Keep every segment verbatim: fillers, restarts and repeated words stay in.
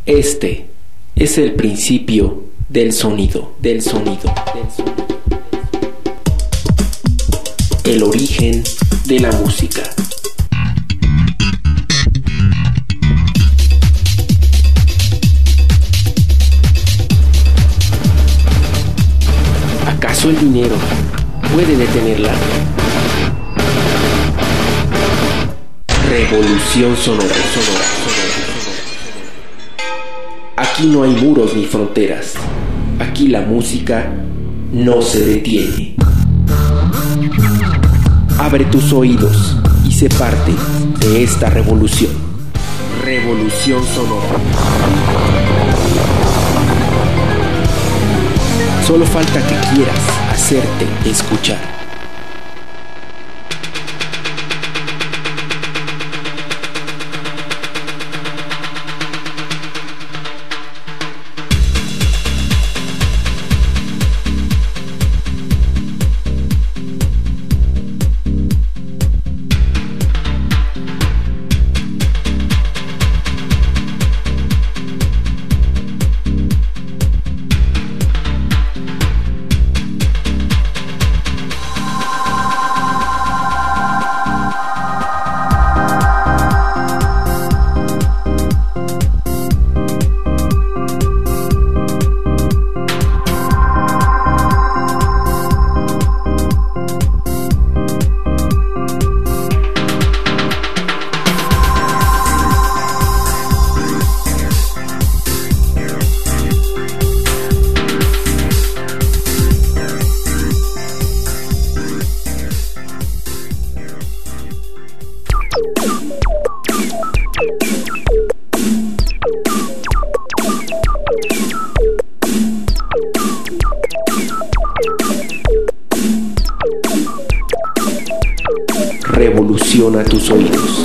Este es el principio del sonido, del sonido, del sonido. El origen de la música. ¿Acaso el dinero puede detenerla? Revolución sonora, sonora, sonora. Aquí no hay muros ni fronteras. Aquí la música no se detiene. Abre tus oídos y sé parte de esta revolución. Revolución sonora. Solo falta que quieras hacerte escuchar. Revoluciona tus oídos.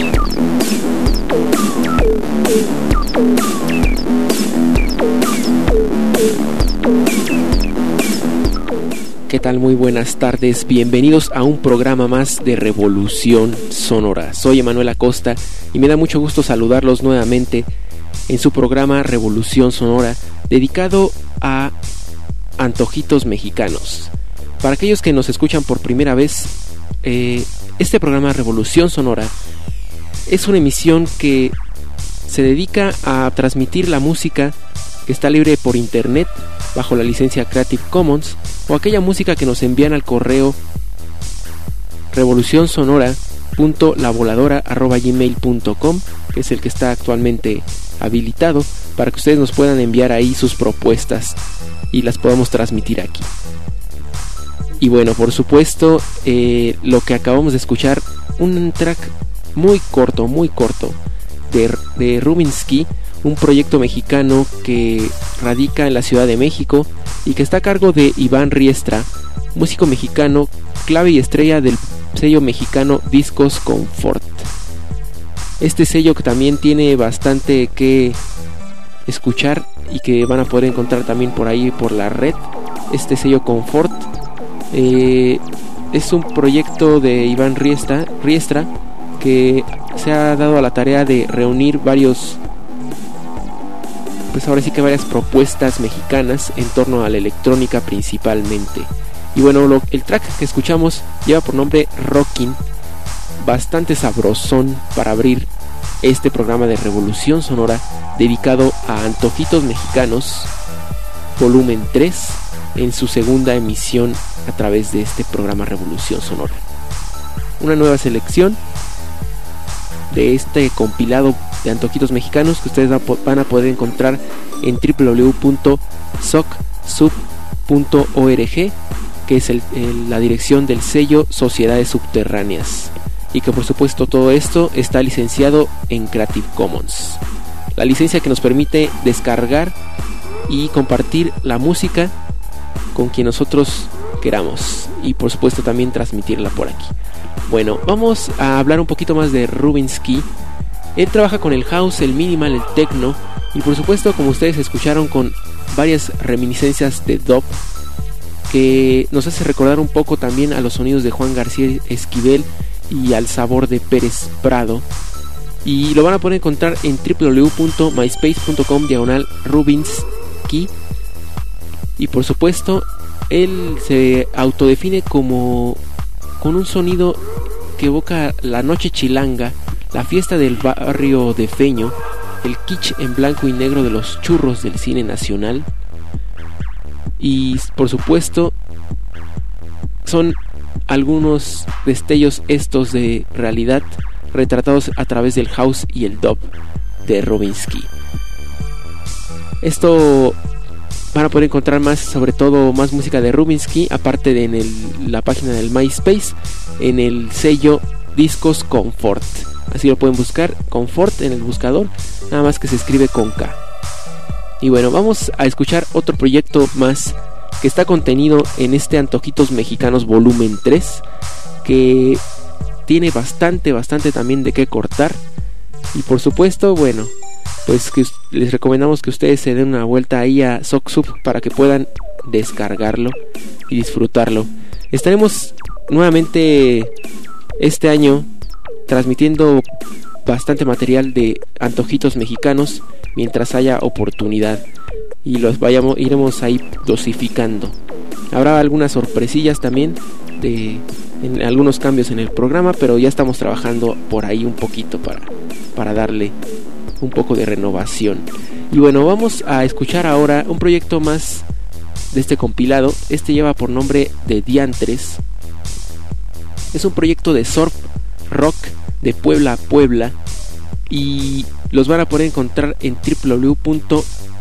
¿Qué tal? Muy buenas tardes. Bienvenidos a un programa más de Revolución Sonora. Soy Emanuel Acosta y me da mucho gusto saludarlos nuevamente en su programa Revolución Sonora, dedicado a antojitos mexicanos. Para aquellos que nos escuchan por primera vez, eh, este programa Revolución Sonora es una emisión que se dedica a transmitir la música que está libre por internet bajo la licencia Creative Commons, o aquella música que nos envían al correo revolucionsonora punto la voladora arroba gmail punto com, que es el que está actualmente habilitado para que ustedes nos puedan enviar ahí sus propuestas y las podamos transmitir aquí. Y bueno, por supuesto, eh, lo que acabamos de escuchar, un track muy corto, muy corto de, de Rubinsky, un proyecto mexicano que radica en la Ciudad de México y que está a cargo de Iván Riestra, músico mexicano, clave y estrella del sello mexicano Discos Confort. Este sello que también tiene bastante que escuchar y que van a poder encontrar también por ahí por la red. Este sello Confort eh, es un proyecto de Iván Riestra, Riestra que se ha dado a la tarea de reunir varios, pues ahora sí que varias propuestas mexicanas en torno a la electrónica principalmente. Y bueno, lo, el track que escuchamos lleva por nombre Rockin', bastante sabrosón para abrir este programa de Revolución Sonora dedicado a antojitos mexicanos, volumen tres, en su segunda emisión a través de este programa Revolución Sonora. Una nueva selección de este compilado de antojitos mexicanos que ustedes van a poder encontrar en doble u doble u doble u punto soc sub punto org, que es el, el, la dirección del sello Sociedades Subterráneas, y que por supuesto todo esto está licenciado en Creative Commons, la licencia que nos permite descargar y compartir la música con quien nosotros queramos, y por supuesto también transmitirla por aquí. Bueno, vamos a hablar un poquito más de Rubinsky. Él trabaja con el house, el minimal, el techno, y por supuesto, como ustedes escucharon, con varias reminiscencias de dub, que nos hace recordar un poco también a los sonidos de Juan García Esquivel y al sabor de Pérez Prado. y lo van a poder encontrar en w w w punto myspace punto com diagonal Rubinsky. Y por supuesto, él se autodefine como con un sonido que evoca la noche chilanga, la fiesta del barrio de Feño, el kitsch en blanco y negro de los churros del cine nacional. Y por supuesto, son algunos destellos estos de realidad retratados a través del house y el dub de Rubinsky. Esto van a poder encontrar más, sobre todo más música de Rubinsky, aparte de en el, la página del MySpace, en el sello Discos Comfort. Así lo pueden buscar, Comfort en el buscador, nada más que se escribe con K. Y bueno, vamos a escuchar otro proyecto más que está contenido en este Antojitos Mexicanos volumen tres, que tiene bastante, bastante también de qué cortar. Y por supuesto, bueno, pues que les recomendamos que ustedes se den una vuelta ahí a SockSub para que puedan descargarlo y disfrutarlo. Estaremos nuevamente este año transmitiendo bastante material de Antojitos Mexicanos mientras haya oportunidad, y los vayamos, iremos ahí dosificando. Habrá algunas sorpresillas también de en algunos cambios en el programa, pero ya estamos trabajando por ahí un poquito para, para darle un poco de renovación. Y bueno, vamos a escuchar ahora un proyecto más de este compilado. Este lleva por nombre de Diantres. Es un proyecto de surf rock de Puebla a Puebla, y los van a poder encontrar en w w w punto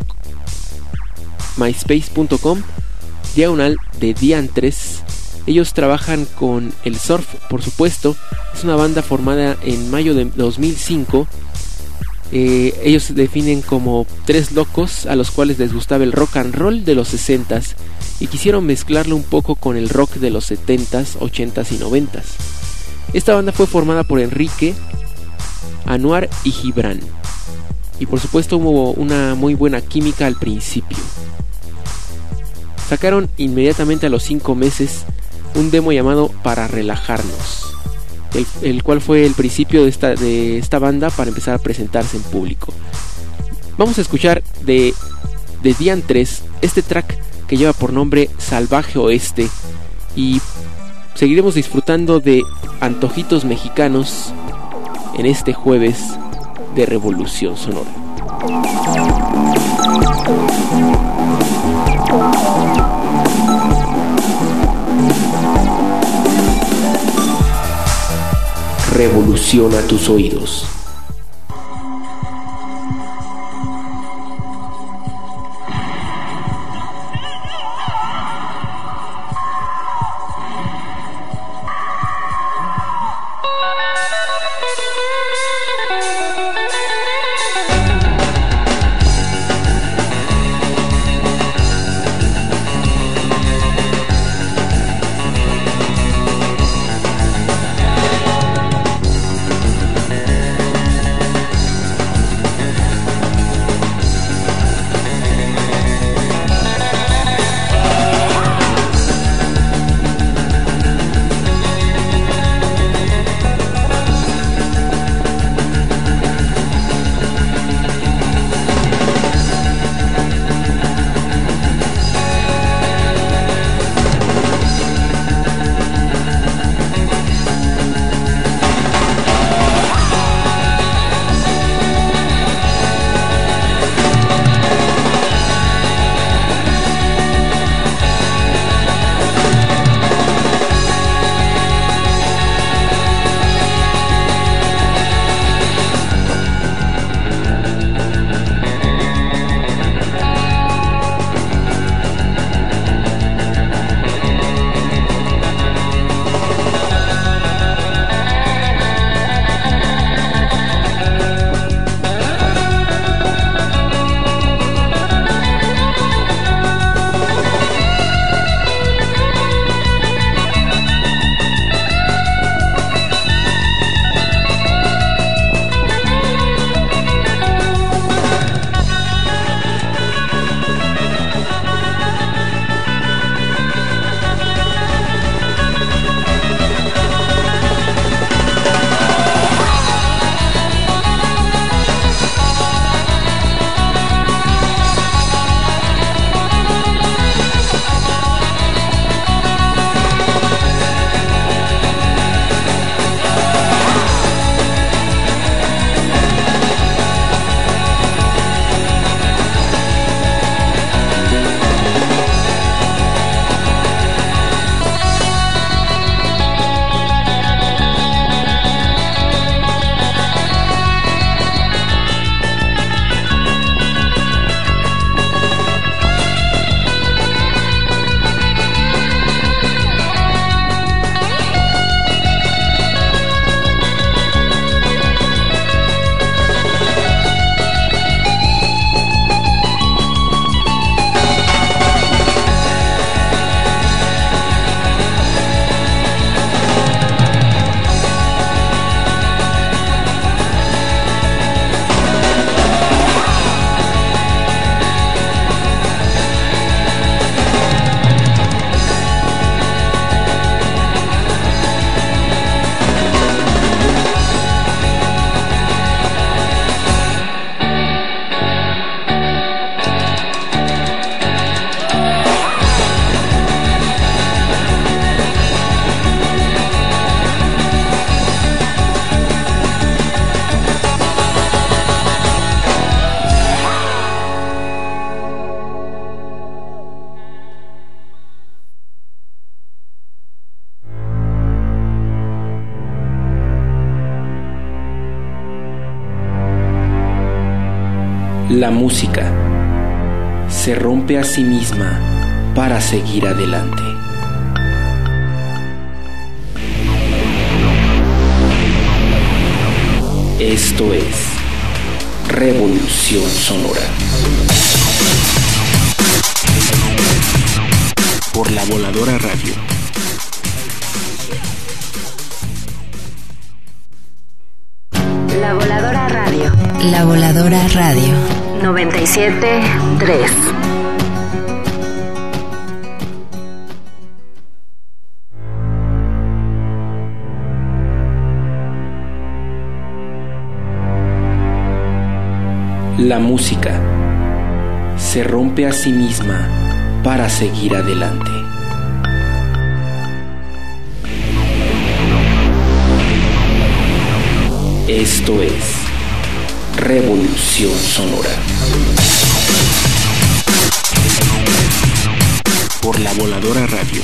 myspace punto com diagonal de Diantres. Ellos trabajan con el surf, por supuesto. Es una banda formada en mayo de dos mil cinco. Eh, ellos se definen como tres locos a los cuales les gustaba el rock and roll de los sesentas y quisieron mezclarlo un poco con el rock de los setentas, ochentas y noventas. Esta banda fue formada por Enrique, Anuar y Gibran, y por supuesto hubo una muy buena química al principio. Sacaron inmediatamente a los cinco meses un demo llamado Para Relajarnos, el, el cual fue el principio de esta, de esta banda para empezar a presentarse en público. Vamos a escuchar de, de Diantres este track que lleva por nombre Salvaje Oeste, y seguiremos disfrutando de Antojitos Mexicanos en este jueves de Revolución Sonora. Revoluciona tus oídos. La música se rompe a sí misma para seguir adelante. Esto es Revolución Sonora. Por La Voladora Radio. La Voladora Radio. La Voladora Radio. noventa y siete punto tres. La música se rompe a sí misma para seguir adelante. Esto es Revolución Sonora. Por La Voladora Radio.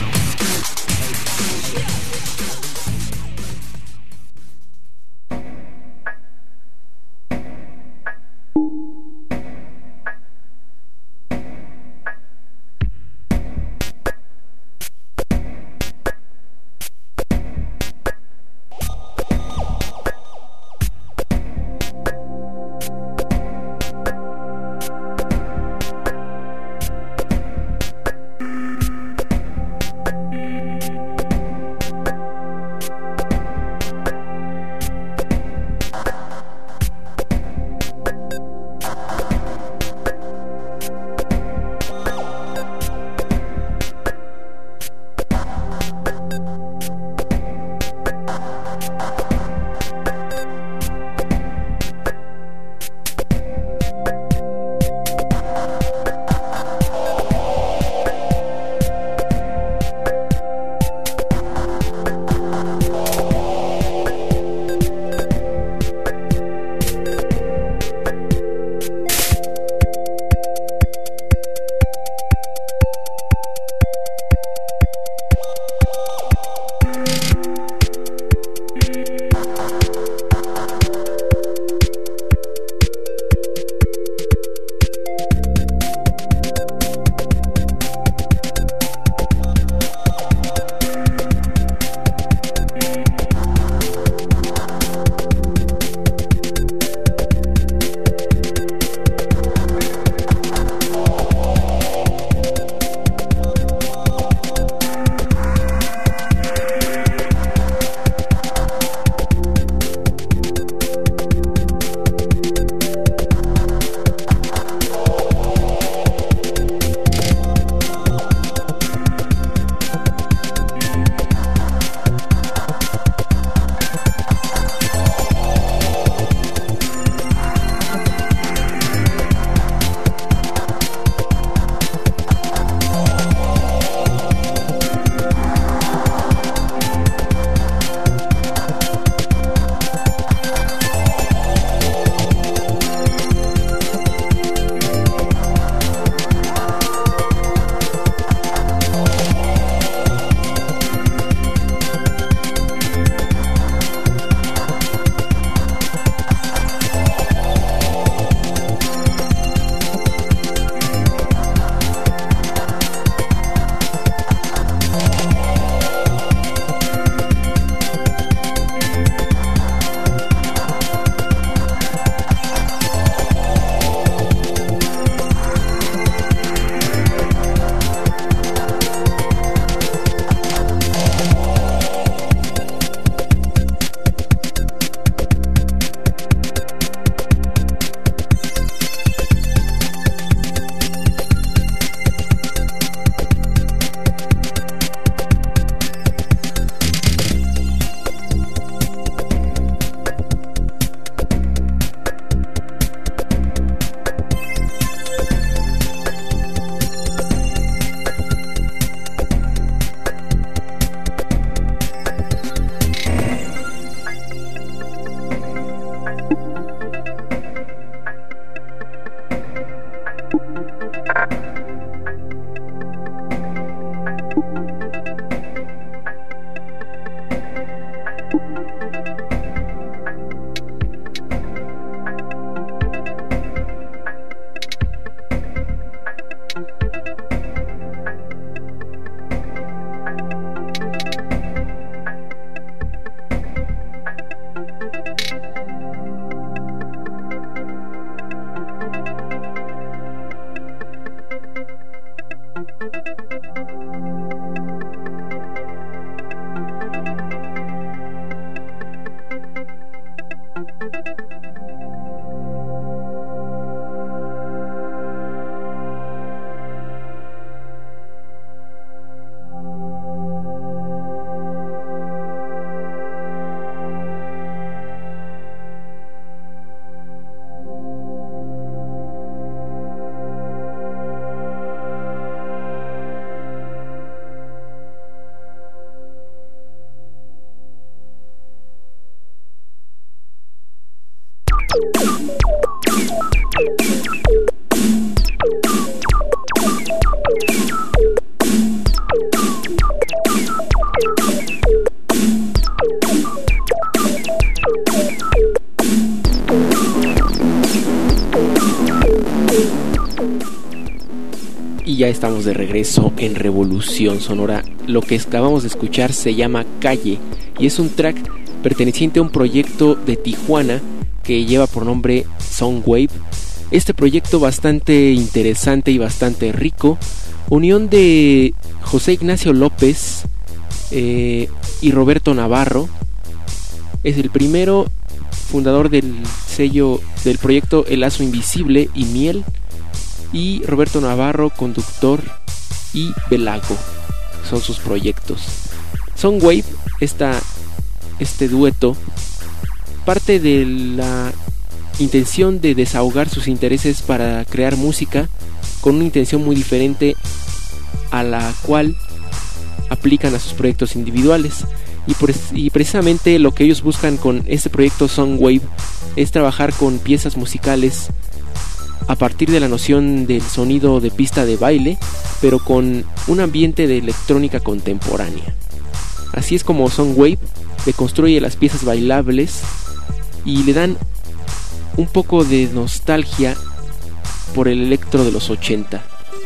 Y ya estamos de regreso en Revolución Sonora. Lo que acabamos de escuchar se llama Calle y es un track perteneciente a un proyecto de Tijuana que lleva por nombre Soundwave. Este proyecto bastante interesante y bastante rico, unión de José Ignacio López eh, y Roberto Navarro. Es el primero fundador del sello del proyecto El Lazo Invisible y Miel, y Roberto Navarro, conductor, y Belago son sus proyectos. Soundwave, esta, este dueto, parte de la intención de desahogar sus intereses para crear música con una intención muy diferente a la cual aplican a sus proyectos individuales. Y, por, y precisamente lo que ellos buscan con este proyecto Soundwave es trabajar con piezas musicales a partir de la noción del sonido de pista de baile, pero con un ambiente de electrónica contemporánea. Así es como Soundwave deconstruye las piezas bailables y le dan un poco de nostalgia por el electro de los ochenta.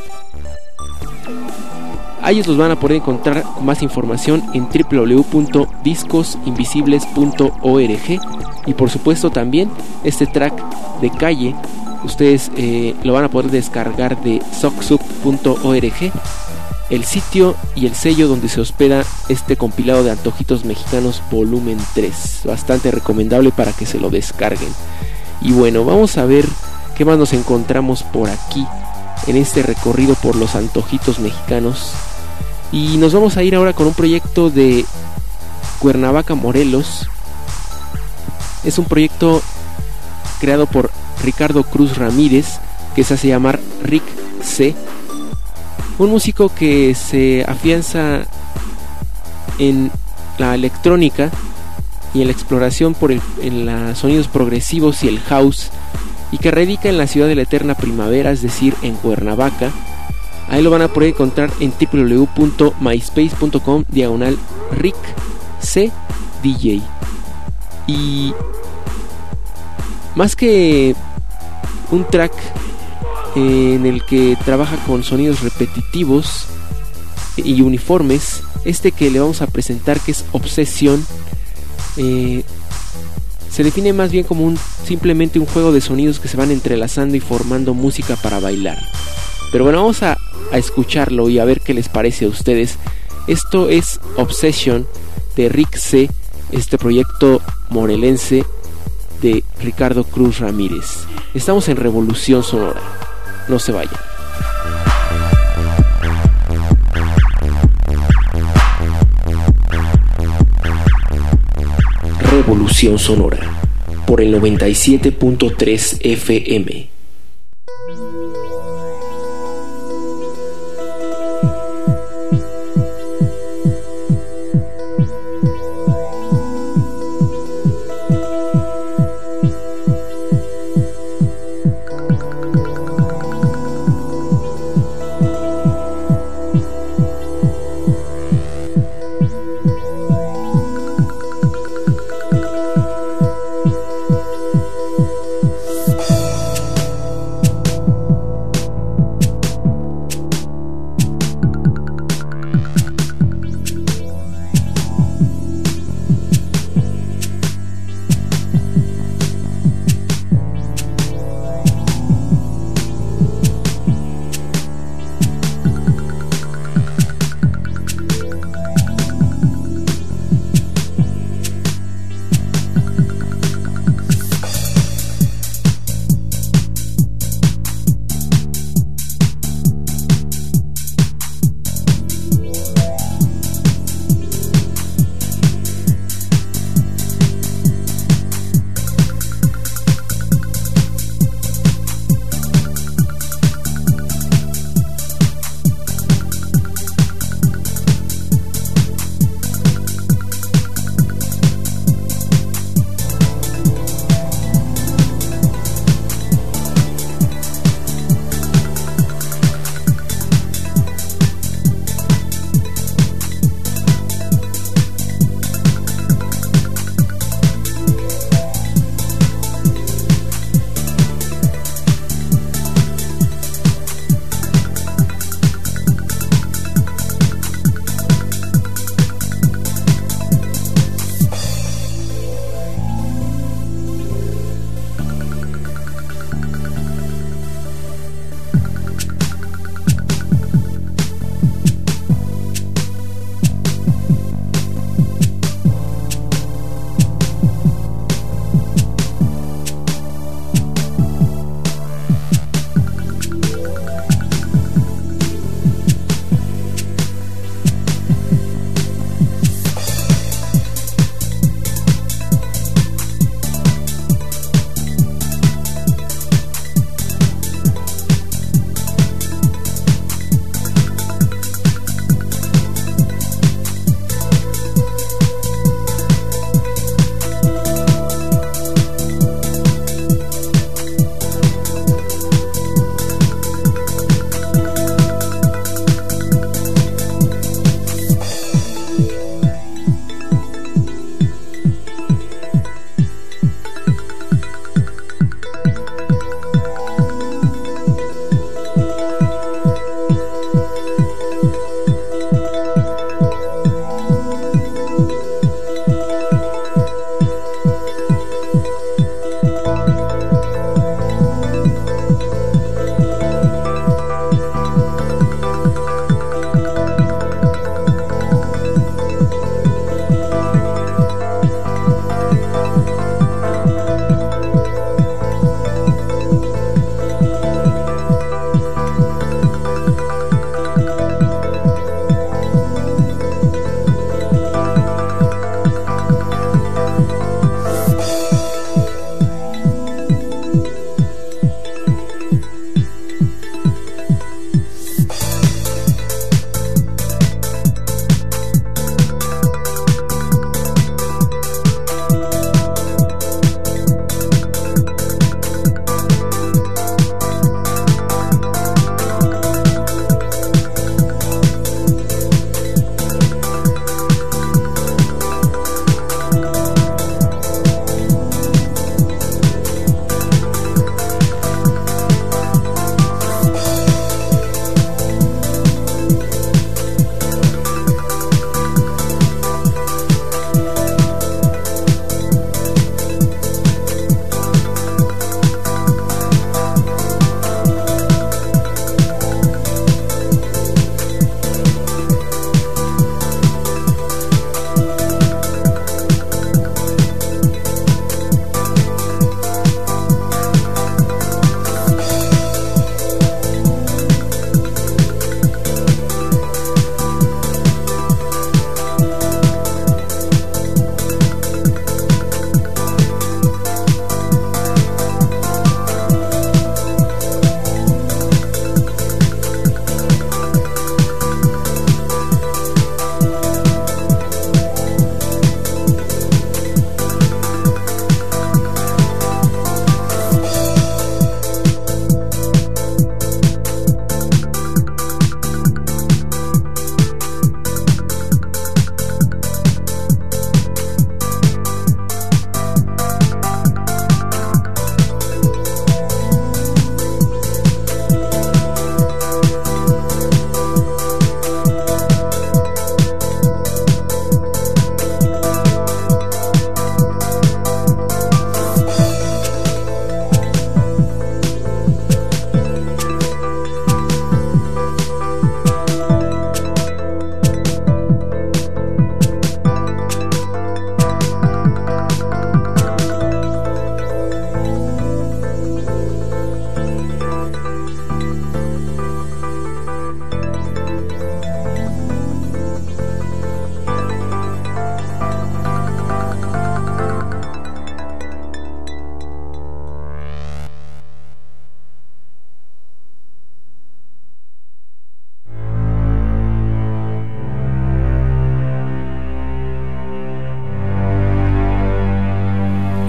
A ellos los van a poder encontrar con más información en doble u doble u doble u punto discos invisibles punto org, y por supuesto también este track de Calle ustedes eh, lo van a poder descargar de socksup punto org, el sitio y el sello donde se hospeda este compilado de Antojitos Mexicanos volumen tres. Bastante recomendable para que se lo descarguen. Y bueno, vamos a ver qué más nos encontramos por aquí en este recorrido por los Antojitos Mexicanos. Y nos vamos a ir ahora con un proyecto de Cuernavaca, Morelos. Es un proyecto creado por Ricardo Cruz Ramírez, que se hace llamar Rick C, un músico que se afianza en la electrónica y en la exploración por el, en los sonidos progresivos y el house, y que radica en la ciudad de la eterna primavera, es decir, en Cuernavaca. Ahí lo van a poder encontrar en doble u doble u doble u punto myspace punto com diagonal Rick C D J. Y más que un track eh, en el que trabaja con sonidos repetitivos y uniformes, este que le vamos a presentar, que es Obsesión, eh, se define más bien como un simplemente un juego de sonidos que se van entrelazando y formando música para bailar. Pero bueno, vamos a, a escucharlo y a ver qué les parece a ustedes. Esto es Obsession de Rick C, este proyecto morelense de Ricardo Cruz Ramírez. Estamos en Revolución Sonora, no se vayan. Revolución Sonora por el noventa y siete punto tres F M.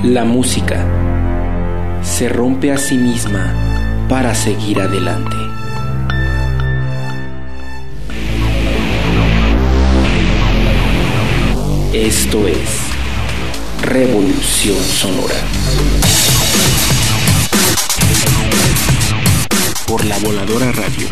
La música se rompe a sí misma para seguir adelante. Esto es Revolución Sonora. Por La Voladora Radio.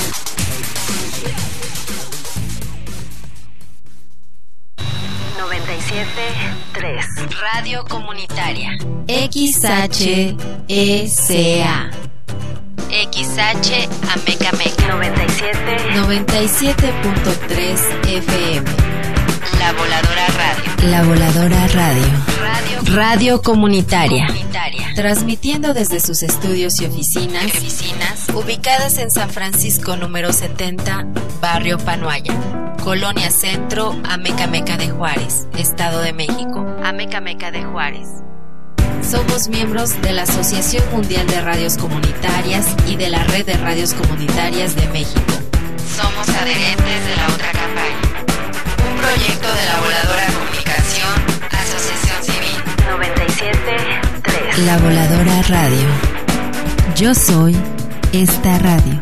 noventa y siete tres. Radio Comunitaria. X H E C A. X H Amecameca. noventa y siete. noventa y siete punto tres F M. La Voladora Radio. La Voladora Radio. Radio, Radio Comunitaria. Comunitaria. Transmitiendo desde sus estudios y oficinas, Oficinas. ubicadas en San Francisco número setenta, Barrio Panoaya, Colonia Centro, Amecameca de Juárez, Estado de México. Amecameca de Juárez. Somos miembros de la Asociación Mundial de Radios Comunitarias y de la Red de Radios Comunitarias de México. Somos adherentes de la otra campaña. Un proyecto de la Voladora Comunicación, Asociación Civil. noventa y siete tres. La Voladora Radio. Yo soy esta radio.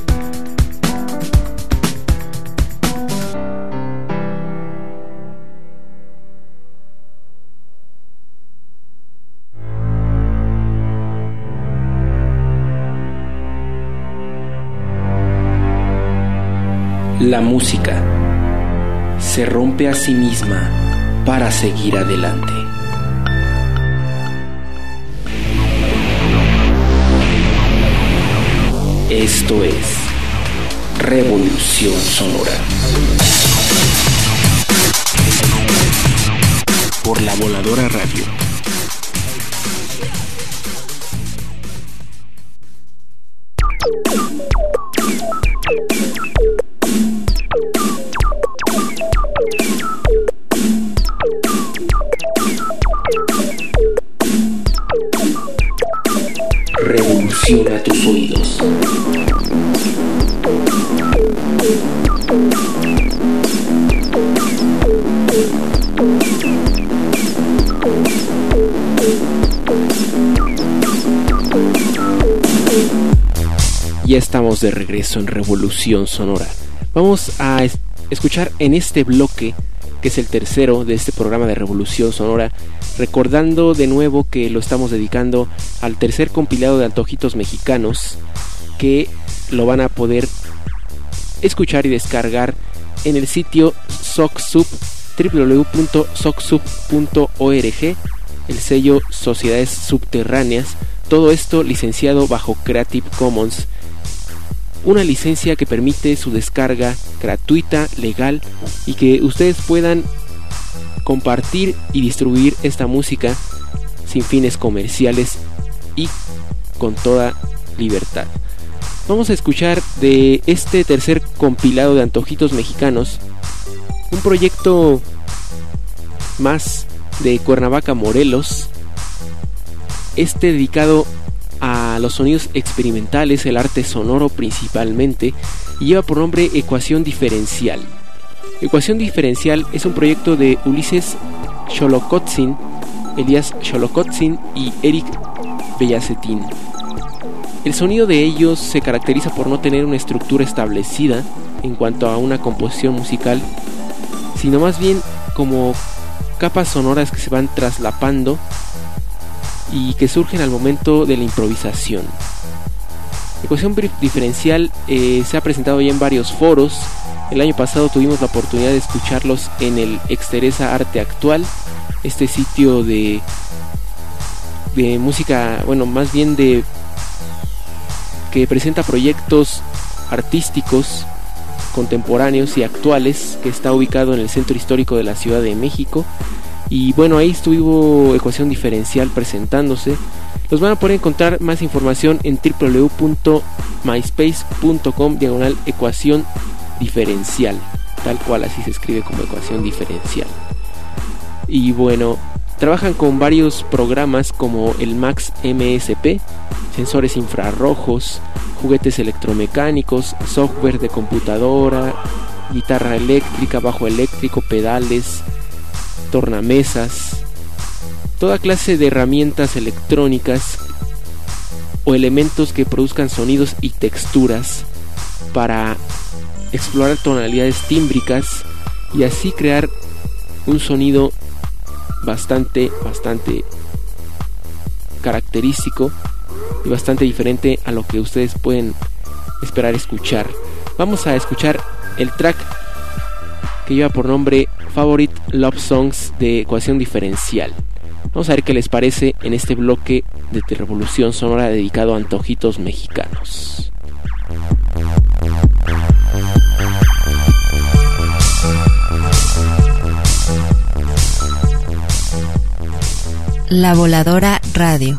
La música se rompe a sí misma para seguir adelante. Esto es Revolución Sonora. Por La Voladora Radio. Revoluciona tus oídos. Ya estamos de regreso en Revolución Sonora. Vamos a es- escuchar en este bloque, que es el tercero de este programa de Revolución Sonora, recordando de nuevo que lo estamos dedicando al tercer compilado de antojitos mexicanos, que lo van a poder escuchar y descargar en el sitio SOCSUB, doble u doble u doble u punto socsub punto org, el sello Sociedades Subterráneas. Todo esto licenciado bajo Creative Commons, una licencia que permite su descarga gratuita, legal, y que ustedes puedan compartir y distribuir esta música sin fines comerciales y con toda libertad. Vamos a escuchar de este tercer compilado de antojitos mexicanos un proyecto más de Cuernavaca, Morelos, este dedicado a los sonidos experimentales, el arte sonoro principalmente, y lleva por nombre Ecuación Diferencial. Ecuación Diferencial es un proyecto de Ulises Xolocotzin, Elías Xolocotzin y Eric Bellacetín. El sonido de ellos se caracteriza por no tener una estructura establecida en cuanto a una composición musical, sino más bien como capas sonoras que se van traslapando y que surgen al momento de la improvisación. Ecuación Diferencial eh, se ha presentado ya en varios foros. El año pasado tuvimos la oportunidad de escucharlos en el Exteresa Arte Actual, este sitio de, de música, bueno, más bien de que presenta proyectos artísticos contemporáneos y actuales, que está ubicado en el centro histórico de la Ciudad de México. Y bueno, ahí estuvo Ecuación Diferencial presentándose. Los van a poder encontrar más información en doble u doble u doble u punto myspace punto com diagonal ecuación diferencial, tal cual así se escribe, como Ecuación Diferencial. Y bueno, trabajan con varios programas como el Max M S P, sensores infrarrojos, juguetes electromecánicos, software de computadora, guitarra eléctrica, bajo eléctrico, pedales, tornamesas, toda clase de herramientas electrónicas o elementos que produzcan sonidos y texturas para explorar tonalidades tímbricas y así crear un sonido bastante, bastante característico y bastante diferente a lo que ustedes pueden esperar escuchar. Vamos a escuchar el track que lleva por nombre Favorite Love Songs de Ecuación Diferencial. Vamos a ver qué les parece en este bloque de Revolución Sonora dedicado a antojitos mexicanos. La Voladora Radio.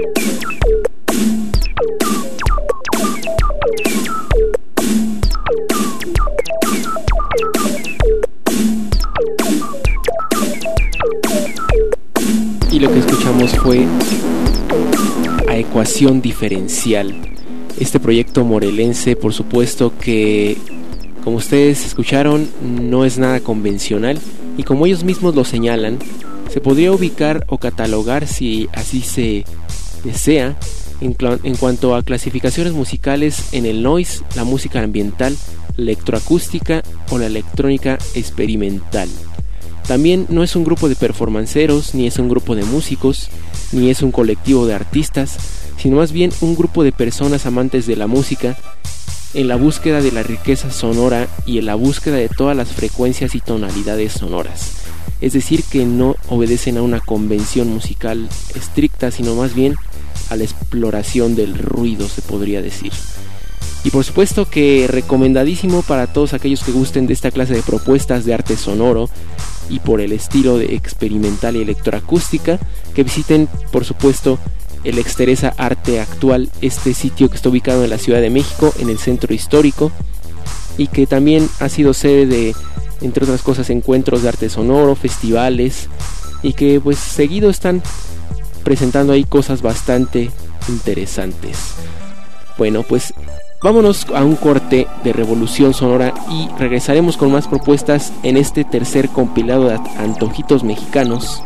Y lo que escuchamos fue A Ecuación Diferencial, este proyecto morelense, por supuesto que, como ustedes escucharon, no es nada convencional y como ellos mismos lo señalan, se podría ubicar o catalogar, si así se desea, en, en cuanto a clasificaciones musicales en el noise, la música ambiental, la electroacústica o la electrónica experimental. También no es un grupo de performanceros, ni es un grupo de músicos, ni es un colectivo de artistas, sino más bien un grupo de personas amantes de la música, en la búsqueda de la riqueza sonora y en la búsqueda de todas las frecuencias y tonalidades sonoras. Es decir, que no obedecen a una convención musical estricta, sino más bien a la exploración del ruido, se podría decir. Y por supuesto que recomendadísimo para todos aquellos que gusten de esta clase de propuestas de arte sonoro y por el estilo de experimental y electroacústica, que visiten por supuesto el Exteresa Arte Actual, este sitio que está ubicado en la Ciudad de México, en el centro histórico, y que también ha sido sede de, entre otras cosas, encuentros de arte sonoro, festivales, y que pues seguido están presentando ahí cosas bastante interesantes. Bueno, pues vámonos a un corte de Revolución Sonora y regresaremos con más propuestas en este tercer compilado de Antojitos Mexicanos,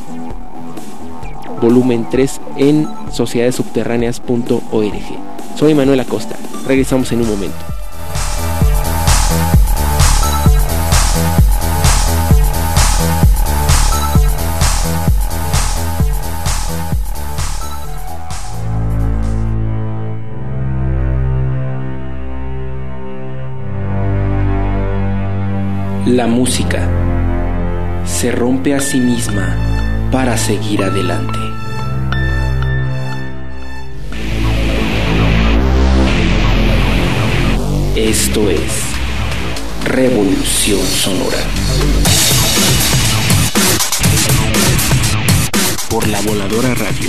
volumen tres, en sociedades subterráneas punto org. Soy Manuel Acosta, regresamos en un momento. La música se rompe a sí misma para seguir adelante. Esto es Revolución Sonora. Por La Voladora Radio.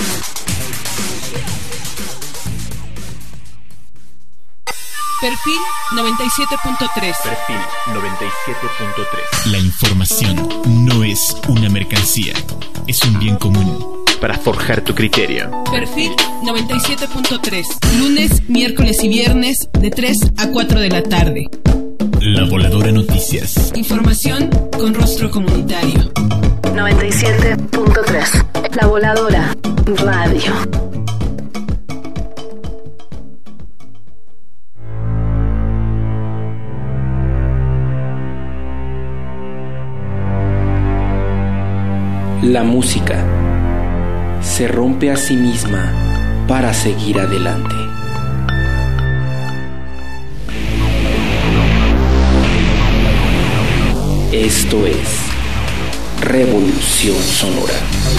Perfil noventa y siete punto tres. Perfil noventa y siete punto tres. La información no es una mercancía, es un bien común. Para forjar tu criterio. Perfil noventa y siete punto tres. Lunes, miércoles y viernes de tres a cuatro de la tarde. La Voladora Noticias. Información con rostro comunitario. noventa y siete punto tres. La Voladora Radio. La música se rompe a sí misma para seguir adelante. Esto es Revolución Sonora.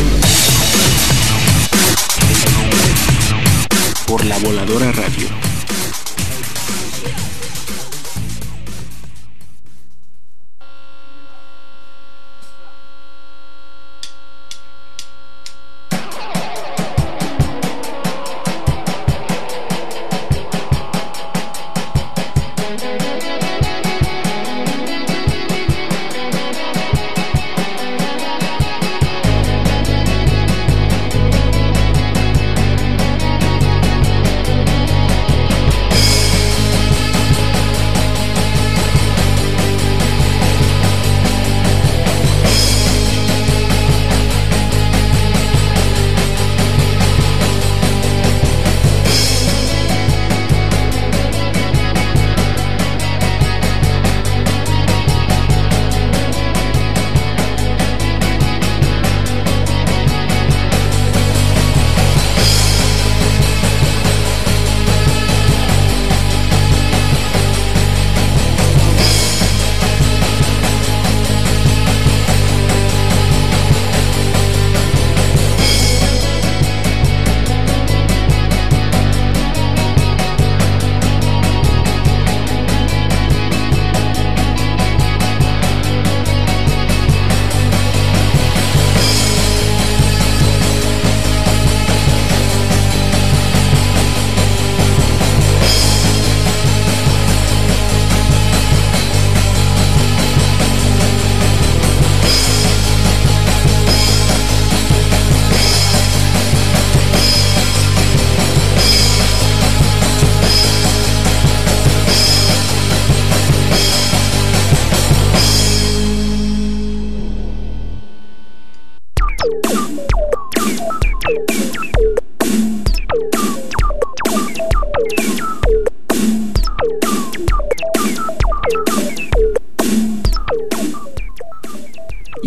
Por La Voladora Radio.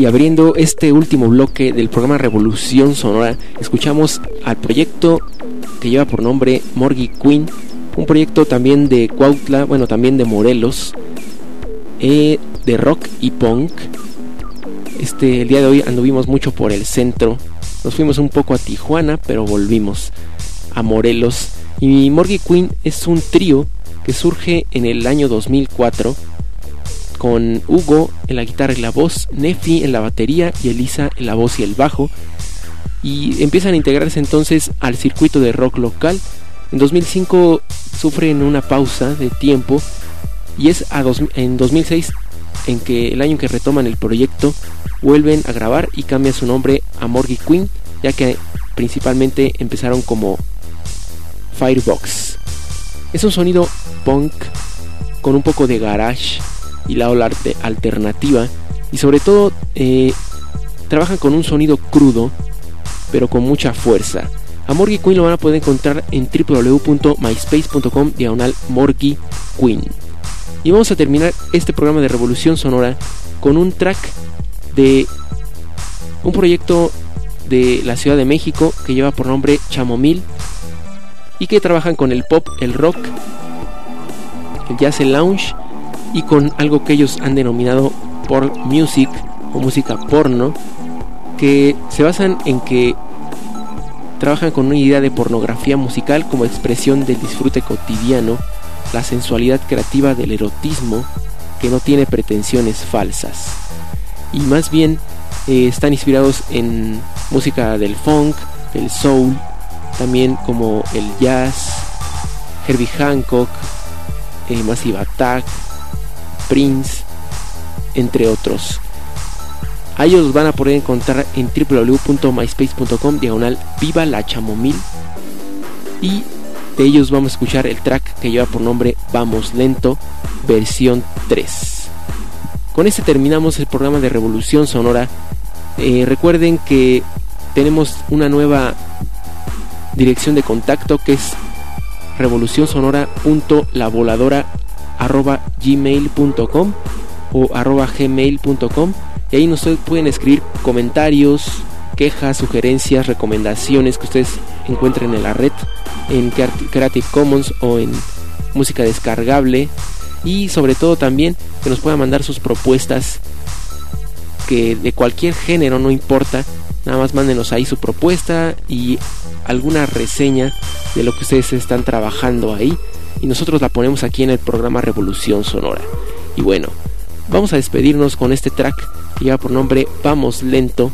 Y abriendo este último bloque del programa Revolución Sonora, escuchamos al proyecto que lleva por nombre Morgy Queen, un proyecto también de Cuautla, bueno, también de Morelos, eh, de rock y punk. Este, el día de hoy anduvimos mucho por el centro, nos fuimos un poco a Tijuana, pero volvimos a Morelos. Y Morgy Queen es un trío que surge en el año dos mil cuatro, con Hugo en la guitarra y la voz, Nefi en la batería y Elisa en la voz y el bajo, y empiezan a integrarse entonces al circuito de rock local. En dos mil cinco sufren una pausa de tiempo, y es a dos, en dos mil seis, en que el año en que retoman el proyecto, vuelven a grabar y cambian su nombre a Morgy Queen, ya que principalmente empezaron como Firebox. Es un sonido punk con un poco de garage y la ola alternativa, y sobre todo eh, trabajan con un sonido crudo pero con mucha fuerza. A Morgy Queen lo van a poder encontrar en w w w punto myspace punto com diagonal Morgy Queen. Y vamos a terminar este programa de Revolución Sonora con un track de un proyecto de la Ciudad de México que lleva por nombre Chamomil, y que trabajan con el pop, el rock, el jazz, el lounge, y con algo que ellos han denominado porn music o música porno, que se basan en que trabajan con una idea de pornografía musical como expresión del disfrute cotidiano, la sensualidad creativa del erotismo que no tiene pretensiones falsas, y más bien eh, están inspirados en música del funk, del soul, también como el jazz, Herbie Hancock, eh, Massive Attack, Prince, entre otros. A ellos los van a poder encontrar en w w w punto myspace punto com diagonal Viva la Chamomil, y de ellos vamos a escuchar el track que lleva por nombre Vamos Lento, versión tres. Con este terminamos el programa de Revolución Sonora. Eh, recuerden que tenemos una nueva dirección de contacto, que es revolucionsonora punto lavoladora arroba gmail punto com o arroba gmail punto com, y ahí nos pueden escribir comentarios, quejas, sugerencias, recomendaciones que ustedes encuentren en la red, en Creative Commons o en música descargable, y sobre todo también que nos puedan mandar sus propuestas, que de cualquier género, no importa, nada más mándenos ahí su propuesta y alguna reseña de lo que ustedes están trabajando ahí, y nosotros la ponemos aquí en el programa Revolución Sonora. Y bueno, vamos a despedirnos con este track que lleva por nombre Vamos Lento,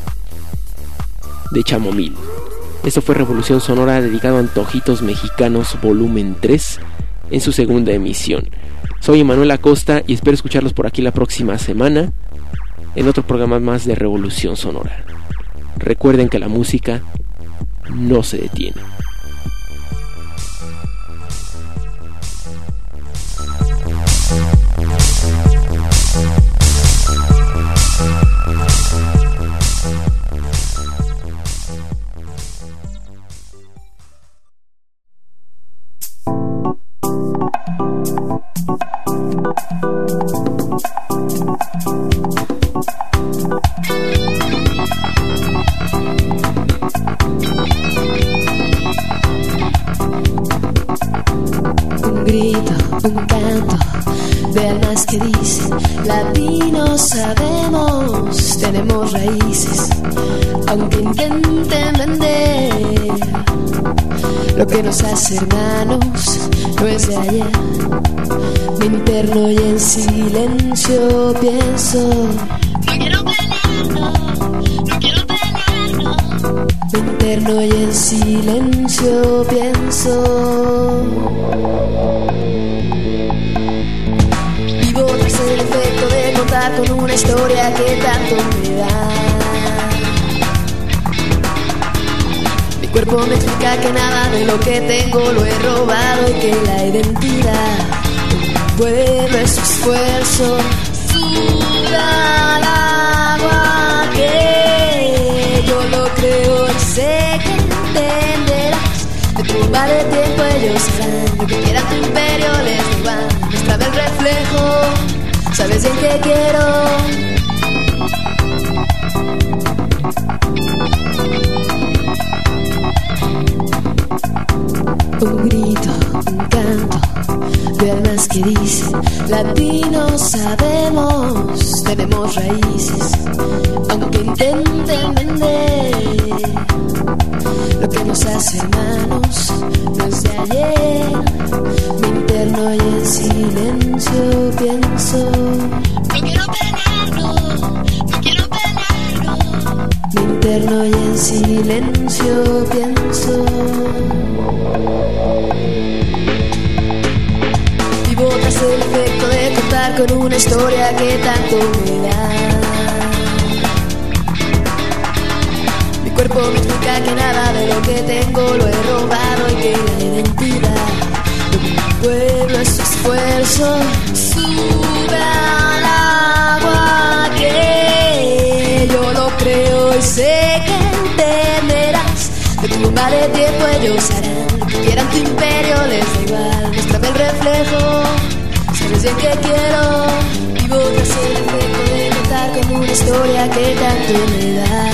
de Chamomil. Esto fue Revolución Sonora, dedicado a Antojitos Mexicanos volumen tres, en su segunda emisión. Soy Emanuel Acosta y espero escucharlos por aquí la próxima semana en otro programa más de Revolución Sonora. Recuerden que la música no se detiene. Un grito, un canto de almas que dicen latinos sabemos, tenemos raíces, aunque intenten vender lo que nos hace hermanos, no es de ayer. Me interno y en silencio pienso, no quiero pelear, no, no quiero pelear, no. Me interno y en silencio pienso. Vivo tras el efecto de contar con una historia que tanto me da. Mi cuerpo me explica que nada de lo que tengo lo he robado y que la identidad pueblo es su esfuerzo, suda al agua que yo lo creo y sé que entenderás. De turba de tiempo ellos harán lo que quieran, tu imperio les roban. Muestra el reflejo, sabes bien que quiero. que dicen, latinos sabemos, tenemos raíces, aunque intenten vender lo que nos hace hermanos, no es de ayer. Me interno y en silencio pienso, no quiero pelearnos, no quiero pelearnos. Me interno y en silencio pienso. Vivo tras el efecto de contar con una historia que tanto me da. Mi cuerpo me explica que nada de lo que tengo lo he robado y que la identidad de mi pueblo es su esfuerzo. Sube al agua que yo lo creo y sé que entenderás. De tu bomba de tiempo ellos harán lo que quieran, tu imperio les da igual. Muéstrame el reflejo, sabes bien que quiero. Vivo tras el efecto de contar con una historia que tanto me da.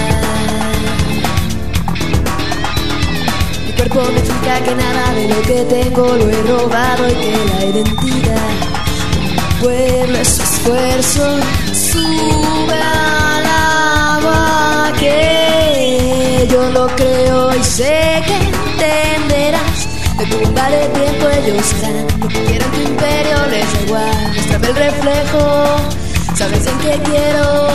Mi cuerpo me explica que nada de lo que tengo lo he robado y que la identidad de mi pueblo es su esfuerzo. Sube al agua que yo lo creo y sé que entenderás. De tu bomba de tiempo ellos harán lo que quieran, tu imperio les da igual. Muéstrame el reflejo, sabes en qué quiero.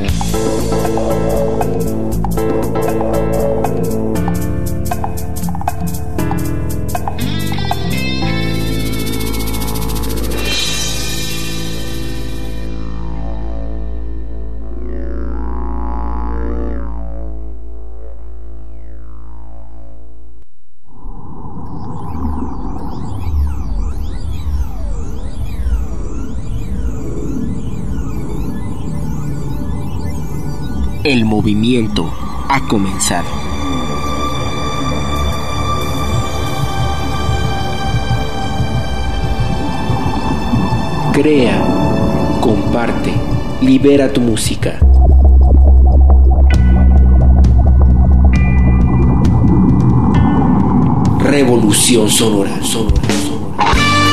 El movimiento ha comenzado. Crea, comparte, libera tu música. Revolución sonora, sonora, sonora.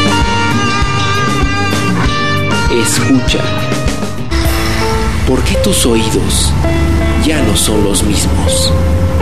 Escucha. ¿Por qué tus oídos ya no son los mismos?